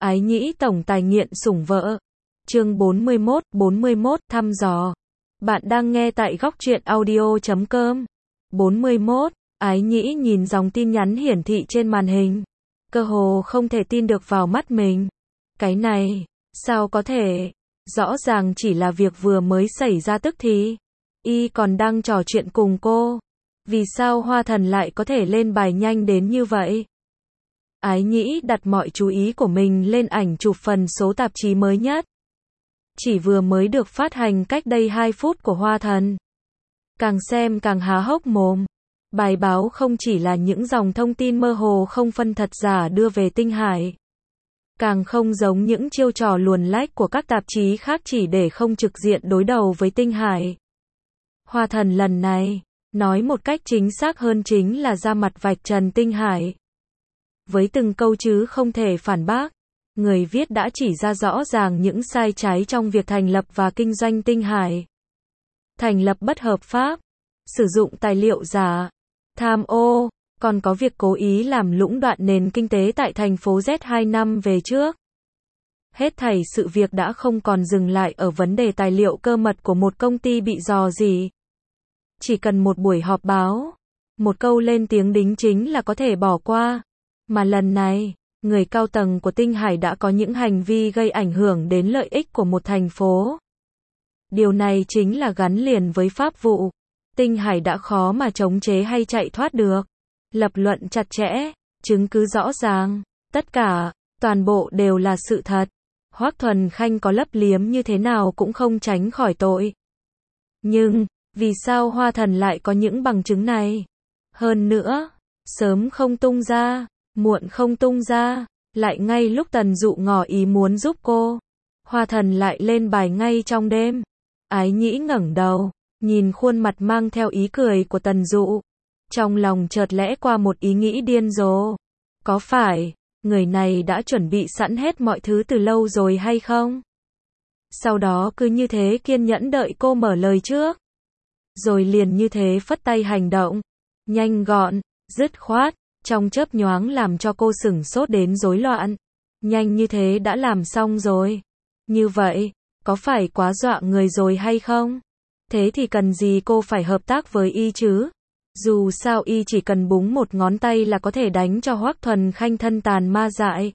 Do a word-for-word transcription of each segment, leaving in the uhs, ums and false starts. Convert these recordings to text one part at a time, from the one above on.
Ái nhĩ tổng tài nghiện sủng vợ. Chương bốn mươi mốt, bốn mươi mốt, thăm dò. Bạn đang nghe tại góc truyện audio chấm com. bốn mươi mốt, Ái nhĩ nhìn dòng tin nhắn hiển thị trên màn hình. Cơ hồ không thể tin được vào mắt mình. Cái này, sao có thể? Rõ ràng chỉ là việc vừa mới xảy ra tức thì. Y còn đang trò chuyện cùng cô. Vì sao Hoa Thần lại có thể lên bài nhanh đến như vậy? Ái nhĩ đặt mọi chú ý của mình lên ảnh chụp phần số tạp chí mới nhất. Chỉ vừa mới được phát hành cách đây hai phút của Hoa Thần. Càng xem càng há hốc mồm. Bài báo không chỉ là những dòng thông tin mơ hồ không phân thật giả đưa về Tinh Hải. Càng không giống những chiêu trò luồn lách của các tạp chí khác chỉ để không trực diện đối đầu với Tinh Hải. Hoa Thần lần này, nói một cách chính xác hơn chính là ra mặt vạch trần Tinh Hải. Với từng câu chứ không thể phản bác, người viết đã chỉ ra rõ ràng những sai trái trong việc thành lập và kinh doanh Tinh Hải. Thành lập bất hợp pháp, sử dụng tài liệu giả, tham ô, còn có việc cố ý làm lũng đoạn nền kinh tế tại thành phố Z hai năm về trước. Hết thảy sự việc đã không còn dừng lại ở vấn đề tài liệu cơ mật của một công ty bị rò rỉ. Chỉ cần một buổi họp báo, một câu lên tiếng đính chính là có thể bỏ qua. Mà lần này, người cao tầng của Tinh Hải đã có những hành vi gây ảnh hưởng đến lợi ích của một thành phố. Điều này chính là gắn liền với pháp vụ. Tinh Hải đã khó mà chống chế hay chạy thoát được. Lập luận chặt chẽ, chứng cứ rõ ràng, tất cả, toàn bộ đều là sự thật. Hoắc Thuần Khanh có lấp liếm như thế nào cũng không tránh khỏi tội. Nhưng, vì sao Hoa Thần lại có những bằng chứng này? Hơn nữa, sớm không tung ra, muộn không tung ra, lại ngay lúc Tần Dụ ngỏ ý muốn giúp cô. Hoa Thần lại lên bài ngay trong đêm. Ái nhĩ ngẩng đầu, nhìn khuôn mặt mang theo ý cười của Tần Dụ. Trong lòng chợt lẽ qua một ý nghĩ điên rồ. Có phải, người này đã chuẩn bị sẵn hết mọi thứ từ lâu rồi hay không? Sau đó cứ như thế kiên nhẫn đợi cô mở lời trước. Rồi liền như thế phất tay hành động. Nhanh gọn, dứt khoát, trong chớp nhoáng làm cho cô sửng sốt đến rối loạn. Nhanh như thế đã làm xong rồi. Như vậy, có phải quá dọa người rồi hay không? Thế thì cần gì cô phải hợp tác với y chứ? Dù sao y chỉ cần búng một ngón tay là có thể đánh cho Hoắc Thuần Khanh thân tàn ma dại.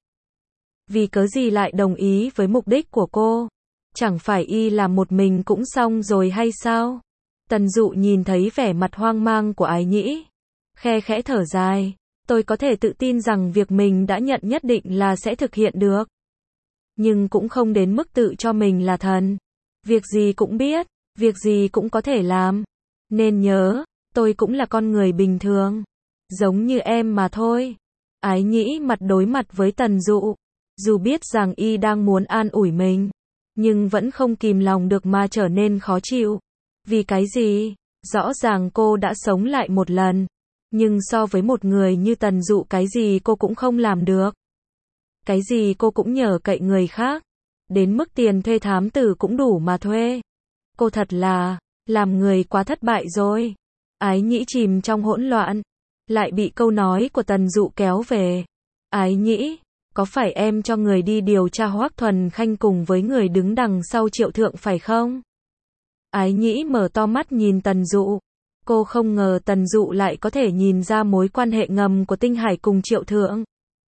Vì cớ gì lại đồng ý với mục đích của cô? Chẳng phải y làm một mình cũng xong rồi hay sao? Tần Dụ nhìn thấy vẻ mặt hoang mang của Ái nhĩ. Khe khẽ thở dài. Tôi có thể tự tin rằng việc mình đã nhận nhất định là sẽ thực hiện được. Nhưng cũng không đến mức tự cho mình là thần. Việc gì cũng biết, việc gì cũng có thể làm. Nên nhớ, tôi cũng là con người bình thường. Giống như em mà thôi. Ái nhĩ mặt đối mặt với Tần Dụ. Dù biết rằng y đang muốn an ủi mình. Nhưng vẫn không kìm lòng được mà trở nên khó chịu. Vì cái gì? Rõ ràng cô đã sống lại một lần. Nhưng so với một người như Tần Dụ cái gì cô cũng không làm được. Cái gì cô cũng nhờ cậy người khác. Đến mức tiền thuê thám tử cũng đủ mà thuê. Cô thật là, làm người quá thất bại rồi. Ái nhĩ chìm trong hỗn loạn. Lại bị câu nói của Tần Dụ kéo về. Ái nhĩ, có phải em cho người đi điều tra Hoắc Thuần Khanh cùng với người đứng đằng sau Triệu Thượng phải không? Ái nhĩ mở to mắt nhìn Tần Dụ. Cô không ngờ Tần Dụ lại có thể nhìn ra mối quan hệ ngầm của Tinh Hải cùng Triệu Thượng.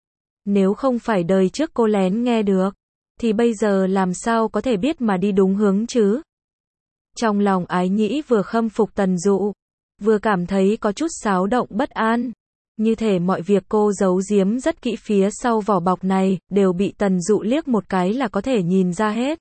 Nếu không phải đời trước cô lén nghe được, thì bây giờ làm sao có thể biết mà đi đúng hướng chứ? Trong lòng Ái nhĩ vừa khâm phục Tần Dụ, vừa cảm thấy có chút xáo động bất an. Như thể mọi việc cô giấu giếm rất kỹ phía sau vỏ bọc này, đều bị Tần Dụ liếc một cái là có thể nhìn ra hết.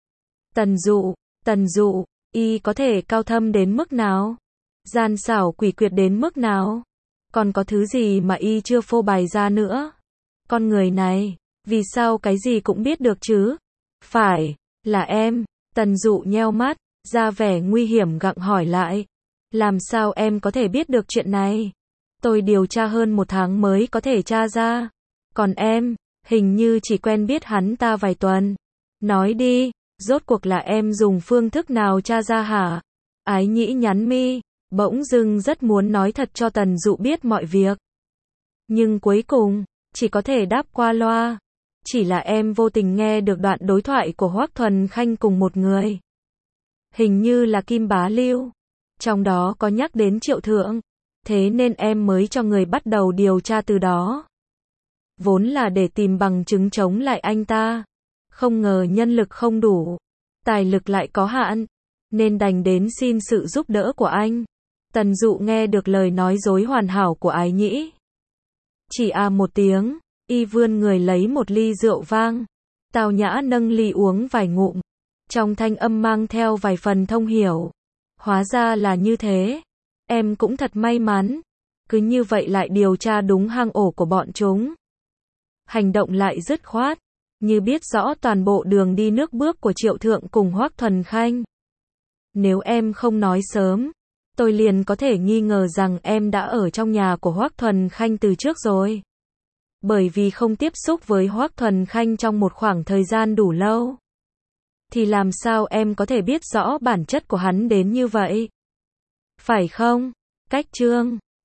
Tần Dụ, Tần Dụ, y có thể cao thâm đến mức nào? Gian xảo quỷ quyệt đến mức nào? Còn có thứ gì mà y chưa phô bày ra nữa? Con người này, vì sao cái gì cũng biết được chứ? Phải, là em. Tần Dụ nheo mắt, ra vẻ nguy hiểm gặng hỏi lại. Làm sao em có thể biết được chuyện này? Tôi điều tra hơn một tháng mới có thể tra ra. Còn em, hình như chỉ quen biết hắn ta vài tuần. Nói đi, rốt cuộc là em dùng phương thức nào tra ra hả? Ái nhĩ nhắn mi. Bỗng dưng rất muốn nói thật cho Tần Dụ biết mọi việc. Nhưng cuối cùng, chỉ có thể đáp qua loa. Chỉ là em vô tình nghe được đoạn đối thoại của Hoắc Thuần Khanh cùng một người. Hình như là Kim Bá Lưu. Trong đó có nhắc đến Triệu Thượng. Thế nên em mới cho người bắt đầu điều tra từ đó. Vốn là để tìm bằng chứng chống lại anh ta. Không ngờ nhân lực không đủ. Tài lực lại có hạn. Nên đành đến xin sự giúp đỡ của anh. Tần Dụ nghe được lời nói dối hoàn hảo của Ái Nhĩ. Chỉ à một tiếng, y vươn người lấy một ly rượu vang. Tào Nhã nâng ly uống vài ngụm. Trong thanh âm mang theo vài phần thông hiểu. Hóa ra là như thế. Em cũng thật may mắn. Cứ như vậy lại điều tra đúng hang ổ của bọn chúng. Hành động lại dứt khoát. Như biết rõ toàn bộ đường đi nước bước của Triệu Thượng cùng Hoắc Thuần Khanh. Nếu em không nói sớm, tôi liền có thể nghi ngờ rằng em đã ở trong nhà của Hoắc Thuần Khanh từ trước rồi. Bởi vì không tiếp xúc với Hoắc Thuần Khanh trong một khoảng thời gian đủ lâu. Thì làm sao em có thể biết rõ bản chất của hắn đến như vậy? Phải không? Cách chương